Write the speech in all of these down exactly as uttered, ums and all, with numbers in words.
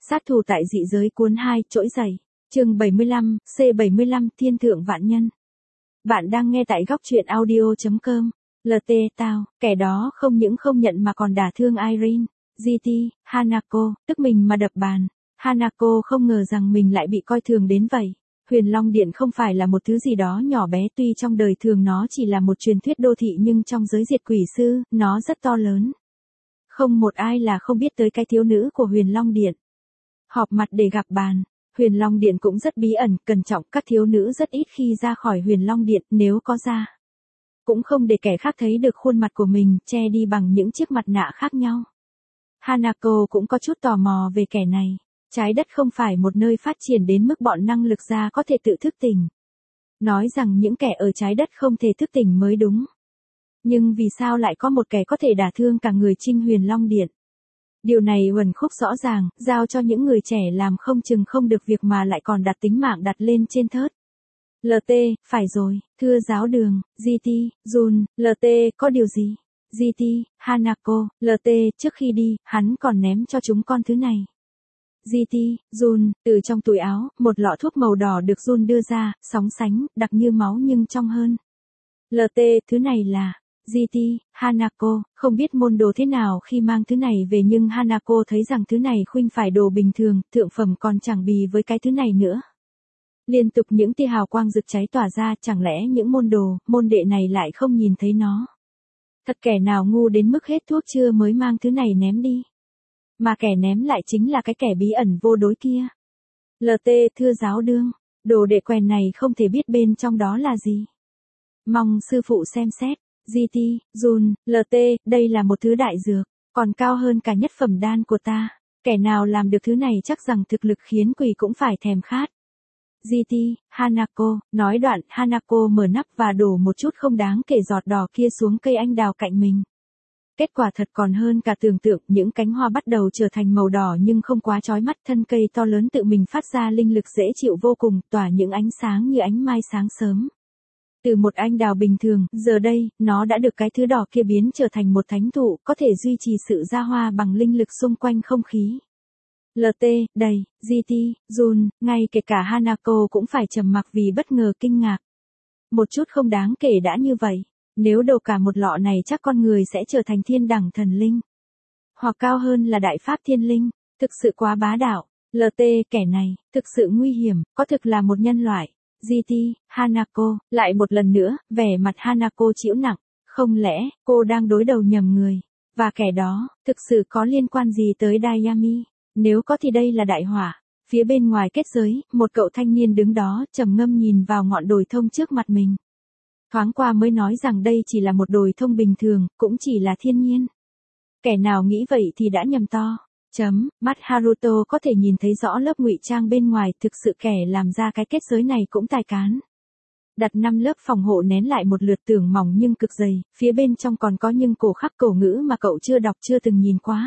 Sát thủ tại dị giới cuốn hai, trỗi dậy. Chương bảy mươi lăm, C bảy mươi lăm, Thiên thượng vạn nhân. Bạn đang nghe tại góc truyện audio chấm com. lờ tê tao, kẻ đó không những không nhận mà còn đả thương Irene, giê tê, Hanako, tức mình mà đập bàn. Hanako không ngờ rằng mình lại bị coi thường đến vậy. Huyền Long Điện không phải là một thứ gì đó nhỏ bé, tuy trong đời thường nó chỉ là một truyền thuyết đô thị nhưng trong giới diệt quỷ sư, nó rất to lớn. Không một ai là không biết tới cái thiếu nữ của Huyền Long Điện. Họp mặt để gặp bàn. Huyền Long Điện cũng rất bí ẩn, cẩn trọng, các thiếu nữ rất ít khi ra khỏi Huyền Long Điện, nếu có ra. Cũng không để kẻ khác thấy được khuôn mặt của mình, che đi bằng những chiếc mặt nạ khác nhau. Hanako cũng có chút tò mò về kẻ này. Trái đất không phải một nơi phát triển đến mức bọn năng lực gia có thể tự thức tỉnh. Nói rằng những kẻ ở trái đất không thể thức tỉnh mới đúng. Nhưng vì sao lại có một kẻ có thể đả thương cả người Trinh Huyền Long Điện? Điều này uẩn khúc rõ ràng, giao cho những người trẻ làm không chừng không được việc mà lại còn đặt tính mạng đặt lên trên thớt. lờ tê, phải rồi, thưa giáo đường, giê tê, Jun, lờ tê, có điều gì? giê tê, Hanako, lờ tê, trước khi đi, hắn còn ném cho chúng con thứ này. giê tê, Jun, từ trong túi áo, một lọ thuốc màu đỏ được Jun đưa ra, sóng sánh, đặc như máu nhưng trong hơn. lờ tê, thứ này là... giê tê, Hanako, không biết môn đồ thế nào khi mang thứ này về nhưng Hanako thấy rằng thứ này khuynh phải đồ bình thường, thượng phẩm còn chẳng bì với cái thứ này nữa. Liên tục những tia hào quang rực cháy tỏa ra, chẳng lẽ những môn đồ, môn đệ này lại không nhìn thấy nó. Thật kẻ nào ngu đến mức hết thuốc chưa mới mang thứ này ném đi. Mà kẻ ném lại chính là cái kẻ bí ẩn vô đối kia. lờ tê, thưa giáo đương, đồ đệ quèn này không thể biết bên trong đó là gì. Mong sư phụ xem xét. giê tê, Jun, lờ tê, đây là một thứ đại dược, còn cao hơn cả nhất phẩm đan của ta. Kẻ nào làm được thứ này chắc rằng thực lực khiến quỷ cũng phải thèm khát. giê tê, Hanako, nói đoạn, Hanako mở nắp và đổ một chút không đáng kể giọt đỏ kia xuống cây anh đào cạnh mình. Kết quả thật còn hơn cả tưởng tượng, những cánh hoa bắt đầu trở thành màu đỏ nhưng không quá chói mắt, thân cây to lớn tự mình phát ra linh lực dễ chịu vô cùng, tỏa những ánh sáng như ánh mai sáng sớm. Từ một anh đào bình thường, giờ đây, nó đã được cái thứ đỏ kia biến trở thành một thánh thụ, có thể duy trì sự ra hoa bằng linh lực xung quanh không khí. lờ tê, đầy, giê tê, Jun, ngay kể cả Hanako cũng phải trầm mặc vì bất ngờ kinh ngạc. Một chút không đáng kể đã như vậy, nếu đổ cả một lọ này chắc con người sẽ trở thành thiên đẳng thần linh. Hoặc cao hơn là đại pháp thiên linh, thực sự quá bá đạo. lờ tê, kẻ này, thực sự nguy hiểm, có thực là một nhân loại. giê tê, Hanako, lại một lần nữa, vẻ mặt Hanako chịu nặng, không lẽ, cô đang đối đầu nhầm người, và kẻ đó, thực sự có liên quan gì tới Dayami, nếu có thì đây là đại họa. Phía bên ngoài kết giới, một cậu thanh niên đứng đó, trầm ngâm nhìn vào ngọn đồi thông trước mặt mình. Thoáng qua mới nói rằng đây chỉ là một đồi thông bình thường, cũng chỉ là thiên nhiên. Kẻ nào nghĩ vậy thì đã nhầm to. Chấm, mắt Haruto có thể nhìn thấy rõ lớp ngụy trang bên ngoài, thực sự kẻ làm ra cái kết giới này cũng tài cán. Đặt năm lớp phòng hộ nén lại một lượt, tưởng mỏng nhưng cực dày, phía bên trong còn có những cổ khắc cổ ngữ mà cậu chưa đọc chưa từng nhìn qua.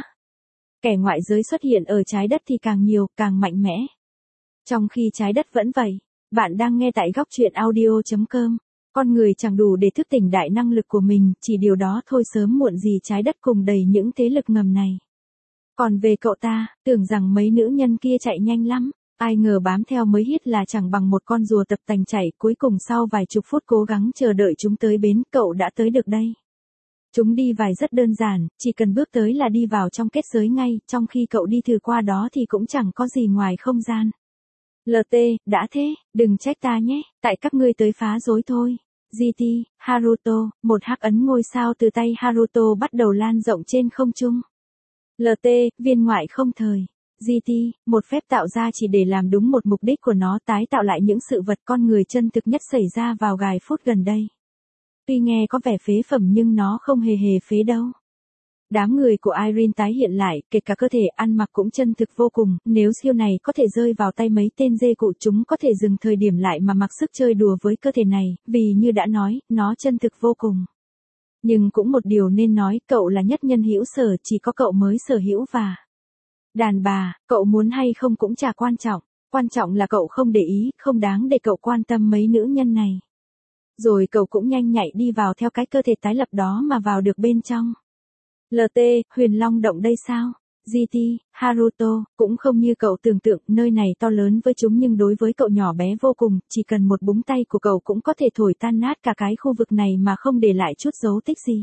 Kẻ ngoại giới xuất hiện ở trái đất thì càng nhiều, càng mạnh mẽ. Trong khi trái đất vẫn vậy, bạn đang nghe tại góc truyện audio chấm com. Con người chẳng đủ để thức tỉnh đại năng lực của mình, chỉ điều đó thôi, sớm muộn gì trái đất cùng đầy những thế lực ngầm này. Còn về cậu ta, tưởng rằng mấy nữ nhân kia chạy nhanh lắm, ai ngờ bám theo mới hít là chẳng bằng một con rùa tập tành chạy, cuối cùng sau vài chục phút cố gắng chờ đợi chúng tới bến, cậu đã tới được đây. Chúng đi vài rất đơn giản, chỉ cần bước tới là đi vào trong kết giới ngay, trong khi cậu đi thử qua đó thì cũng chẳng có gì ngoài không gian. lờ tê, đã thế, đừng trách ta nhé, tại các ngươi tới phá rối thôi. giê tê, Haruto, một hắc ấn ngôi sao từ tay Haruto bắt đầu lan rộng trên không trung. lờ tê, viên ngoại không thời. giê tê, một phép tạo ra chỉ để làm đúng một mục đích của nó, tái tạo lại những sự vật con người chân thực nhất xảy ra vào vài phút gần đây. Tuy nghe có vẻ phế phẩm nhưng nó không hề hề phế đâu. Đám người của Irene tái hiện lại, kể cả cơ thể ăn mặc cũng chân thực vô cùng, nếu siêu này có thể rơi vào tay mấy tên dê cụ chúng có thể dừng thời điểm lại mà mặc sức chơi đùa với cơ thể này, vì như đã nói, nó chân thực vô cùng. Nhưng cũng một điều nên nói, cậu là nhất nhân hữu sở, chỉ có cậu mới sở hữu và đàn bà, cậu muốn hay không cũng chả quan trọng, quan trọng là cậu không để ý, không đáng để cậu quan tâm mấy nữ nhân này. Rồi cậu cũng nhanh nhạy đi vào theo cái cơ thể tái lập đó mà vào được bên trong. lờ tê, Huyền Long động đây sao? giê tê, Haruto, cũng không như cậu tưởng tượng, nơi này to lớn với chúng nhưng đối với cậu nhỏ bé vô cùng, chỉ cần một búng tay của cậu cũng có thể thổi tan nát cả cái khu vực này mà không để lại chút dấu tích gì.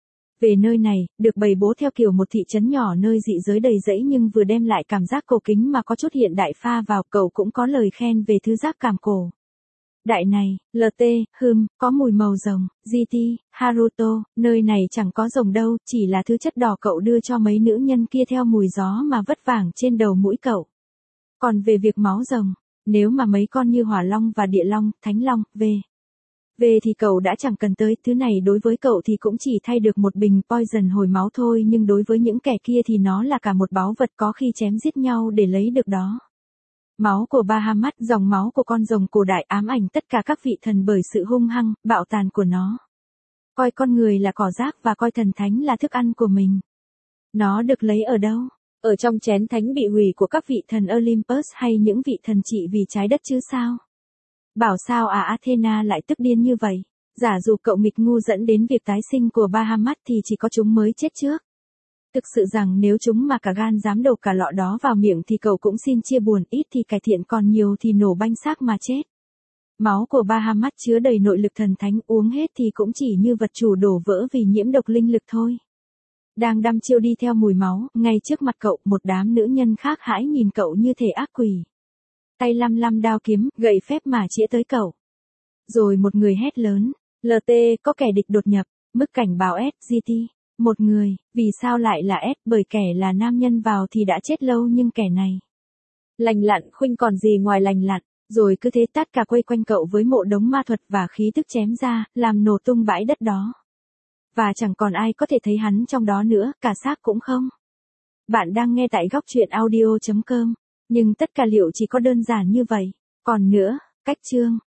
Về nơi này, được bày bố theo kiểu một thị trấn nhỏ nơi dị giới đầy rẫy nhưng vừa đem lại cảm giác cổ kính mà có chút hiện đại pha vào, cậu cũng có lời khen về thứ giác cảm cổ đại này. lờ tê, hừm, có mùi màu rồng. giê tê, Haruto, nơi này chẳng có rồng đâu, chỉ là thứ chất đỏ cậu đưa cho mấy nữ nhân kia theo mùi gió mà vất vảng trên đầu mũi cậu. Còn về việc máu rồng, nếu mà mấy con như hỏa long và địa long, thánh long, về. Về thì cậu đã chẳng cần tới, thứ này đối với cậu thì cũng chỉ thay được một bình poison hồi máu thôi nhưng đối với những kẻ kia thì nó là cả một báu vật có khi chém giết nhau để lấy được đó. Máu của Bahamut, dòng máu của con rồng cổ đại ám ảnh tất cả các vị thần bởi sự hung hăng, bạo tàn của nó. Coi con người là cỏ rác và coi thần thánh là thức ăn của mình. Nó được lấy ở đâu? Ở trong chén thánh bị hủy của các vị thần Olympus hay những vị thần trị vì trái đất chứ sao? Bảo sao à Athena lại tức điên như vậy? Giả dụ cậu nghịch ngu dẫn đến việc tái sinh của Bahamut thì chỉ có chúng mới chết trước. Thực sự rằng nếu chúng mà cả gan dám đổ cả lọ đó vào miệng thì cậu cũng xin chia buồn, ít thì cải thiện còn nhiều thì nổ banh xác mà chết. Máu của Bahamut chứa đầy nội lực thần thánh, uống hết thì cũng chỉ như vật chủ đổ vỡ vì nhiễm độc linh lực thôi. Đang đăm chiêu đi theo mùi máu, ngay trước mặt cậu, một đám nữ nhân khác hãi nhìn cậu như thể ác quỷ. Tay lăm lăm đao kiếm, gậy phép mà chĩa tới cậu. Rồi một người hét lớn, lờ tê, có kẻ địch đột nhập, mức cảnh báo S, giê tê. Một người, vì sao lại là S, bởi kẻ là nam nhân vào thì đã chết lâu nhưng kẻ này lành lặn khuynh còn gì ngoài lành lặn, rồi cứ thế tát cả quây quanh cậu với mộ đống ma thuật và khí tức chém ra, làm nổ tung bãi đất đó. Và chẳng còn ai có thể thấy hắn trong đó nữa, cả xác cũng không. Bạn đang nghe tại góc truyện audio chấm com, nhưng tất cả liệu chỉ có đơn giản như vậy. Còn nữa, cách chương